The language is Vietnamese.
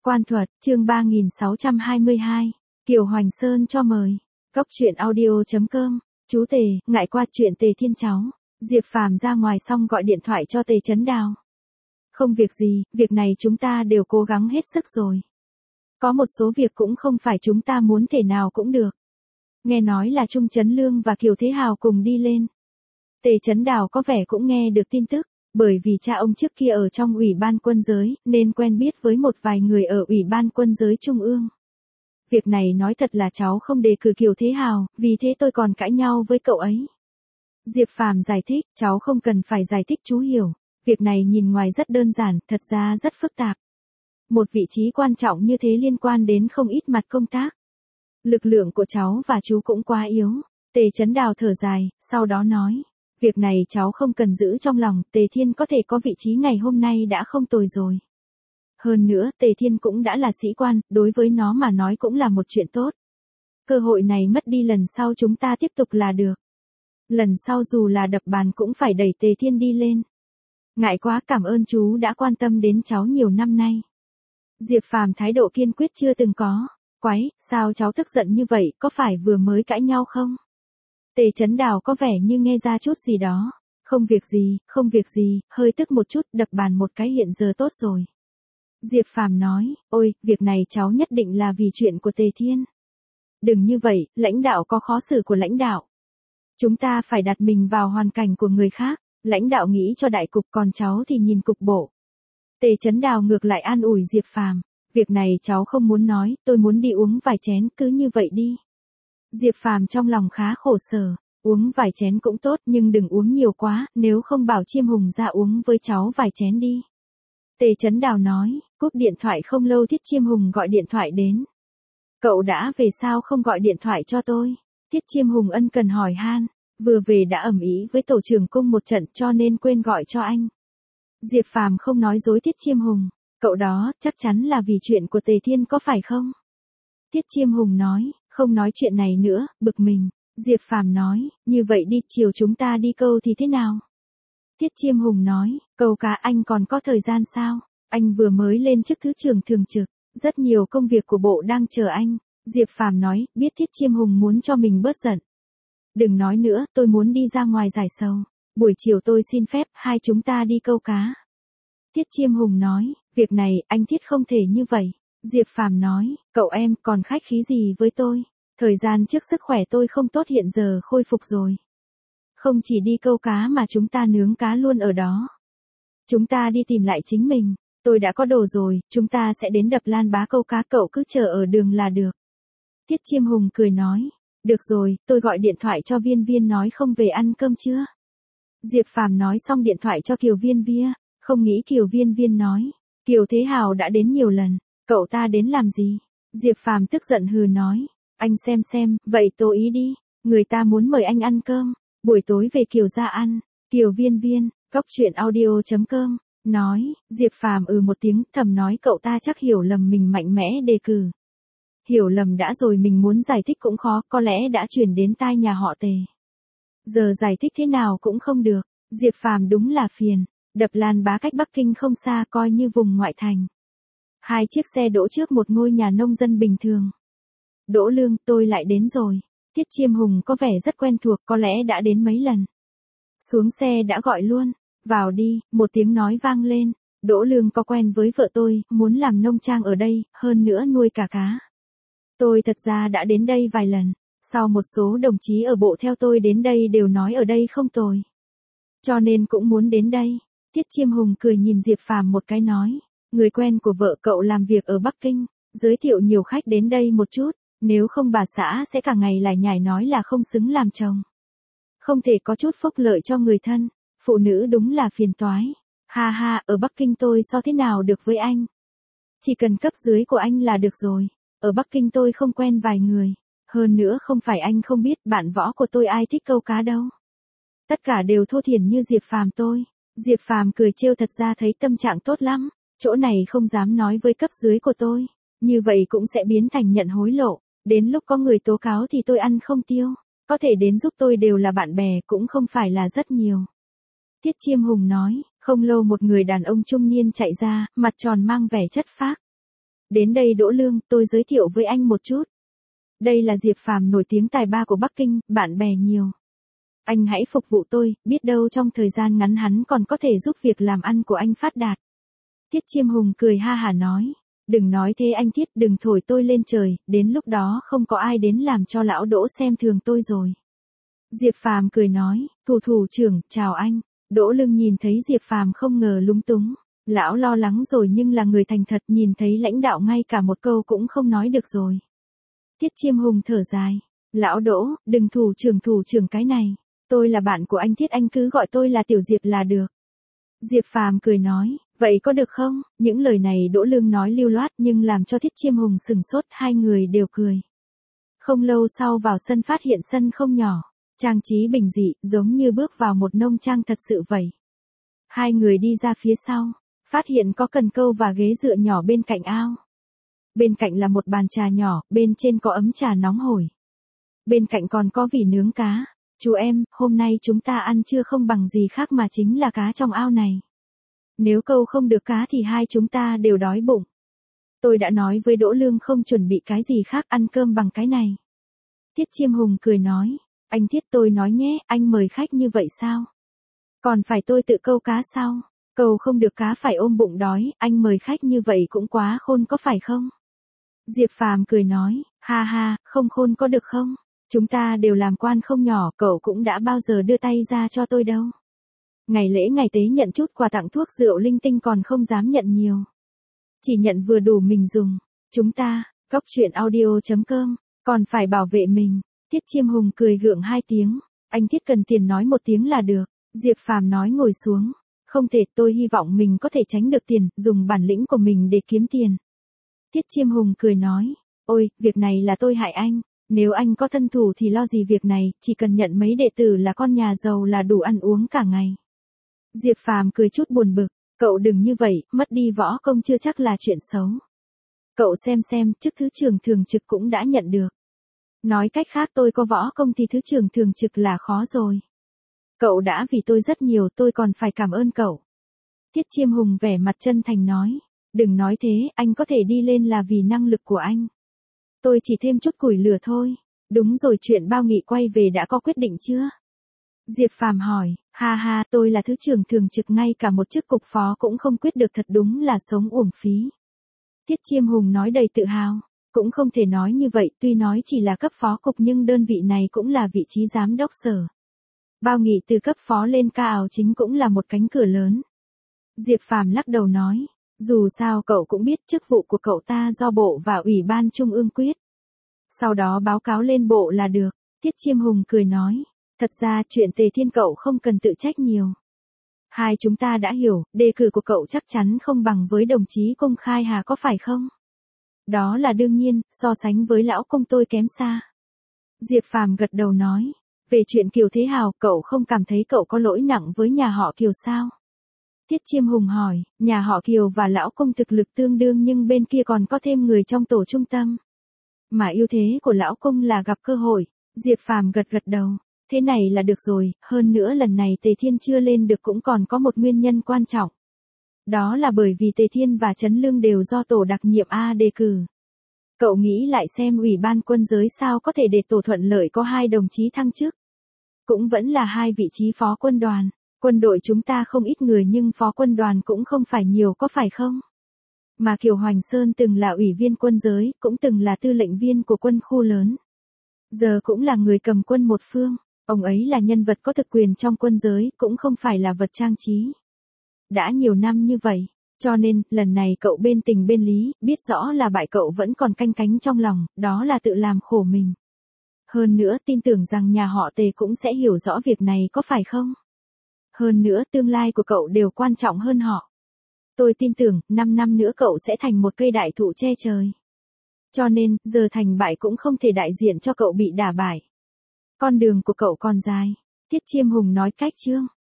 Quan thuật, chương 3622, Kiều Hoành Sơn cho mời. Cốc truyện audio.com, chú Tề, ngại qua chuyện Tề Thiên cháu. Diệp Phàm ra ngoài xong gọi điện thoại cho Tề Chấn Đào. Không việc gì, việc này chúng ta đều cố gắng hết sức rồi. Có một số việc cũng không phải chúng ta muốn thể nào cũng được. Nghe nói là Trung Chấn Lương và Kiều Thế Hào cùng đi lên. Tề Chấn Đào có vẻ cũng nghe được tin tức, bởi vì cha ông trước kia ở trong Ủy ban Quân giới, nên quen biết với một vài người ở Ủy ban Quân giới Trung ương. Việc này nói thật là cháu không đề cử Kiều Thế Hào, vì thế tôi còn cãi nhau với cậu ấy. Diệp Phàm giải thích, cháu không cần phải giải thích chú hiểu. Việc này nhìn ngoài rất đơn giản, thật ra rất phức tạp. Một vị trí quan trọng như thế liên quan đến không ít mặt công tác. Lực lượng của cháu và chú cũng quá yếu. Tề Chấn Đào thở dài, sau đó nói. Việc này cháu không cần giữ trong lòng, Tề Thiên có thể có vị trí ngày hôm nay đã không tồi rồi. Hơn nữa, Tề Thiên cũng đã là sĩ quan, đối với nó mà nói cũng là một chuyện tốt. Cơ hội này mất đi lần sau chúng ta tiếp tục là được. Lần sau dù là đập bàn cũng phải đẩy Tề Thiên đi lên. Ngại quá, cảm ơn chú đã quan tâm đến cháu nhiều năm nay. Diệp Phàm thái độ kiên quyết chưa từng có. Quái, sao cháu tức giận như vậy, có phải vừa mới cãi nhau không? Tề Chấn Đào có vẻ như nghe ra chút gì đó. Không việc gì, hơi tức một chút, đập bàn một cái hiện giờ tốt rồi. Diệp Phàm nói, ôi, việc này cháu nhất định là vì chuyện của Tề Thiên. Đừng như vậy, lãnh đạo có khó xử của lãnh đạo. Chúng ta phải đặt mình vào hoàn cảnh của người khác, lãnh đạo nghĩ cho đại cục còn cháu thì nhìn cục bộ. Tề Chấn Đào ngược lại an ủi Diệp Phàm, việc này cháu không muốn nói, tôi muốn đi uống vài chén, cứ như vậy đi. Diệp Phàm trong lòng khá khổ sở, uống vài chén cũng tốt nhưng đừng uống nhiều quá, nếu không bảo Chiêm Hùng ra uống với cháu vài chén đi. Tề Chấn Đào nói, cúp điện thoại không lâu Thiết Chiêm Hùng gọi điện thoại đến. Cậu đã về sao không gọi điện thoại cho tôi? Thiết Chiêm Hùng ân cần hỏi han, vừa về đã ầm ĩ với tổ trưởng cung một trận cho nên quên gọi cho anh. Diệp Phàm không nói dối Thiết Chiêm Hùng, cậu đó chắc chắn là vì chuyện của Tề Thiên có phải không? Thiết Chiêm Hùng nói, không nói chuyện này nữa, bực mình. Diệp Phàm nói, như vậy đi, chiều chúng ta đi câu thì thế nào? Thiết Chiêm Hùng nói, câu cá anh còn có thời gian sao? Anh vừa mới lên chức thứ trưởng thường trực, rất nhiều công việc của bộ đang chờ anh. Diệp Phàm nói, biết Thiết Chiêm Hùng muốn cho mình bớt giận. Đừng nói nữa, tôi muốn đi ra ngoài giải sầu. Buổi chiều tôi xin phép, hai chúng ta đi câu cá. Thiết Chiêm Hùng nói, việc này, anh Thiết không thể như vậy. Diệp Phàm nói, cậu em còn khách khí gì với tôi? Thời gian trước sức khỏe tôi không tốt hiện giờ khôi phục rồi. Không chỉ đi câu cá mà chúng ta nướng cá luôn ở đó. Chúng ta đi tìm lại chính mình. Tôi đã có đồ rồi, chúng ta sẽ đến đập Lan Bá câu cá, cậu cứ chờ ở đường là được. Thiết Chiêm Hùng cười nói, được rồi, tôi gọi điện thoại cho Viên Viên nói không về ăn cơm chưa? Diệp Phàm nói xong điện thoại cho Kiều Viên Viên, không nghĩ Kiều Viên Viên nói, Kiều Thế Hào đã đến nhiều lần, cậu ta đến làm gì? Diệp Phàm tức giận hừ nói, anh xem, vậy tố ý đi, người ta muốn mời anh ăn cơm, buổi tối về Kiều gia ăn. Kiều Viên Viên, cốc truyện audio.com, nói, Diệp Phàm một tiếng, thầm nói cậu ta chắc hiểu lầm mình mạnh mẽ đề cử. Hiểu lầm đã rồi mình muốn giải thích cũng khó, có lẽ đã chuyển đến tai nhà họ Tề. Giờ giải thích thế nào cũng không được, Diệp Phàm đúng là phiền, đập Lan Bá cách Bắc Kinh không xa, coi như vùng ngoại thành. Hai chiếc xe đỗ trước một ngôi nhà nông dân bình thường. Đỗ Lương, tôi lại đến rồi. Thiết Chiêm Hùng có vẻ rất quen thuộc, có lẽ đã đến mấy lần. Xuống xe đã gọi luôn, vào đi, một tiếng nói vang lên. Đỗ Lương có quen với vợ tôi, muốn làm nông trang ở đây, hơn nữa nuôi cả cá. Tôi thật ra đã đến đây vài lần, sau một số đồng chí ở bộ theo tôi đến đây đều nói ở đây không tồi. Cho nên cũng muốn đến đây. Thiết Chiêm Hùng cười nhìn Diệp Phàm một cái nói, người quen của vợ cậu làm việc ở Bắc Kinh, giới thiệu nhiều khách đến đây một chút, nếu không bà xã sẽ cả ngày lải nhải nói là không xứng làm chồng. Không thể có chút phúc lợi cho người thân, phụ nữ đúng là phiền toái. Ha ha, ở Bắc Kinh tôi so thế nào được với anh? Chỉ cần cấp dưới của anh là được rồi. Ở Bắc Kinh tôi không quen vài người. Hơn nữa không phải anh không biết bạn võ của tôi ai thích câu cá đâu. Tất cả đều thô thiển như Diệp Phàm tôi. Diệp Phàm cười trêu, thật ra thấy tâm trạng tốt lắm. Chỗ này không dám nói với cấp dưới của tôi. Như vậy cũng sẽ biến thành nhận hối lộ. Đến lúc có người tố cáo thì tôi ăn không tiêu. Có thể đến giúp tôi đều là bạn bè, cũng không phải là rất nhiều. Thiết Chiêm Hùng nói, không lâu một người đàn ông trung niên chạy ra, mặt tròn mang vẻ chất phác. Đến đây Đỗ Lương, tôi giới thiệu với anh một chút. Đây là Diệp Phàm nổi tiếng tài ba của Bắc Kinh, bạn bè nhiều. Anh hãy phục vụ tôi, biết đâu trong thời gian ngắn hắn còn có thể giúp việc làm ăn của anh phát đạt. Tiết Chiêm Hùng cười ha hả nói. Đừng nói thế anh Thiết, đừng thổi tôi lên trời, đến lúc đó không có ai đến làm cho lão Đỗ xem thường tôi rồi. Diệp Phàm cười nói, thủ trưởng, chào anh. Đỗ Lương nhìn thấy Diệp Phàm không ngờ lúng túng. Lão lo lắng rồi nhưng là người thành thật, nhìn thấy lãnh đạo ngay cả một câu cũng không nói được rồi. Tiết Chiêm Hùng thở dài. Lão Đỗ, đừng thủ trưởng cái này. Tôi là bạn của anh Thiết, anh cứ gọi tôi là Tiểu Diệp là được. Diệp Phàm cười nói, vậy có được không? Những lời này Đỗ Lương nói lưu loát nhưng làm cho Thiết Chiêm Hùng sừng sốt, hai người đều cười. Không lâu sau vào sân phát hiện sân không nhỏ, trang trí bình dị, giống như bước vào một nông trang thật sự vậy. Hai người đi ra phía sau, phát hiện có cần câu và ghế dựa nhỏ bên cạnh ao. Bên cạnh là một bàn trà nhỏ, bên trên có ấm trà nóng hổi. Bên cạnh còn có vỉ nướng cá. Chú em, hôm nay chúng ta ăn trưa không bằng gì khác mà chính là cá trong ao này. Nếu câu không được cá thì hai chúng ta đều đói bụng. Tôi đã nói với Đỗ Lương không chuẩn bị cái gì khác, ăn cơm bằng cái này. Tiết Chiêm Hùng cười nói, anh Thiết, tôi nói nhé, anh mời khách như vậy sao? Còn phải tôi tự câu cá sao? Câu không được cá phải ôm bụng đói, anh mời khách như vậy cũng quá khôn có phải không? Diệp Phàm cười nói, ha ha, không khôn có được không? Chúng ta đều làm quan không nhỏ, cậu cũng đã bao giờ đưa tay ra cho tôi đâu. Ngày lễ ngày tế nhận chút quà tặng thuốc rượu linh tinh còn không dám nhận nhiều. Chỉ nhận vừa đủ mình dùng. Chúng ta, coctruyện.audio.com, còn phải bảo vệ mình. Tiết Chiêm Hùng cười gượng hai tiếng. Anh Thiết cần tiền nói một tiếng là được. Diệp Phàm nói ngồi xuống. Không thể, tôi hy vọng mình có thể tránh được tiền, dùng bản lĩnh của mình để kiếm tiền. Tiết Chiêm Hùng cười nói. Ôi, việc này là tôi hại anh. Nếu anh có thân thủ thì lo gì việc này, chỉ cần nhận mấy đệ tử là con nhà giàu là đủ ăn uống cả ngày. Diệp Phàm cười chút buồn bực, cậu đừng như vậy, mất đi võ công chưa chắc là chuyện xấu. Cậu xem, chức thứ trưởng thường trực cũng đã nhận được. Nói cách khác tôi có võ công thì thứ trưởng thường trực là khó rồi. Cậu đã vì tôi rất nhiều, tôi còn phải cảm ơn cậu. Tiết Chiêm Hùng vẻ mặt chân thành nói, đừng nói thế, anh có thể đi lên là vì năng lực của anh. Tôi chỉ thêm chút củi lửa thôi. Đúng rồi, chuyện Bao Nghị quay về đã có quyết định chưa? Diệp Phàm hỏi, ha ha, tôi là thứ trưởng thường trực, ngay cả một chức cục phó cũng không quyết được, thật đúng là sống uổng phí. Tiết Chiêm Hùng nói đầy tự hào, cũng không thể nói như vậy, tuy nói chỉ là cấp phó cục nhưng đơn vị này cũng là vị trí giám đốc sở. Bao Nghị từ cấp phó lên cao chính cũng là một cánh cửa lớn. Diệp Phàm lắc đầu nói, dù sao cậu cũng biết chức vụ của cậu ta do bộ và ủy ban trung ương quyết. Sau đó báo cáo lên bộ là được. Tiết Chiêm Hùng cười nói, thật ra chuyện Tề Thiên cậu không cần tự trách nhiều. Hai chúng ta đã hiểu, đề cử của cậu chắc chắn không bằng với đồng chí Công Khai Hà có phải không? Đó là đương nhiên, so sánh với lão Công tôi kém xa. Diệp Phàm gật đầu nói, về chuyện Kiều Thế Hào, cậu không cảm thấy cậu có lỗi nặng với nhà họ Kiều sao? Tiết Chiêm Hùng hỏi, nhà họ Kiều và lão Công thực lực tương đương nhưng bên kia còn có thêm người trong tổ trung tâm. Mà ưu thế của lão Công là gặp cơ hội. Diệp Phàm gật đầu, thế này là được rồi, hơn nữa lần này Tề Thiên chưa lên được cũng còn có một nguyên nhân quan trọng. Đó là bởi vì Tề Thiên và Trấn Lương đều do tổ đặc nhiệm A đề cử. Cậu nghĩ lại xem ủy ban quân giới sao có thể để tổ thuận lợi có hai đồng chí thăng chức. Cũng vẫn là hai vị trí phó quân đoàn. Quân đội chúng ta không ít người nhưng phó quân đoàn cũng không phải nhiều có phải không? Mà Kiều Hoành Sơn từng là ủy viên quân giới, cũng từng là tư lệnh viên của quân khu lớn. Giờ cũng là người cầm quân một phương, ông ấy là nhân vật có thực quyền trong quân giới, cũng không phải là vật trang trí. Đã nhiều năm như vậy, cho nên, lần này cậu bên tình bên lý, biết rõ là bại cậu vẫn còn canh cánh trong lòng, đó là tự làm khổ mình. Hơn nữa tin tưởng rằng nhà họ Tề cũng sẽ hiểu rõ việc này có phải không? Hơn nữa tương lai của cậu đều quan trọng hơn họ. Tôi tin tưởng, 5 năm nữa cậu sẽ thành một cây đại thụ che trời. Cho nên, giờ thành bại cũng không thể đại diện cho cậu bị đả bại. Con đường của cậu còn dài. Tiết Chiêm Hùng nói cách chương.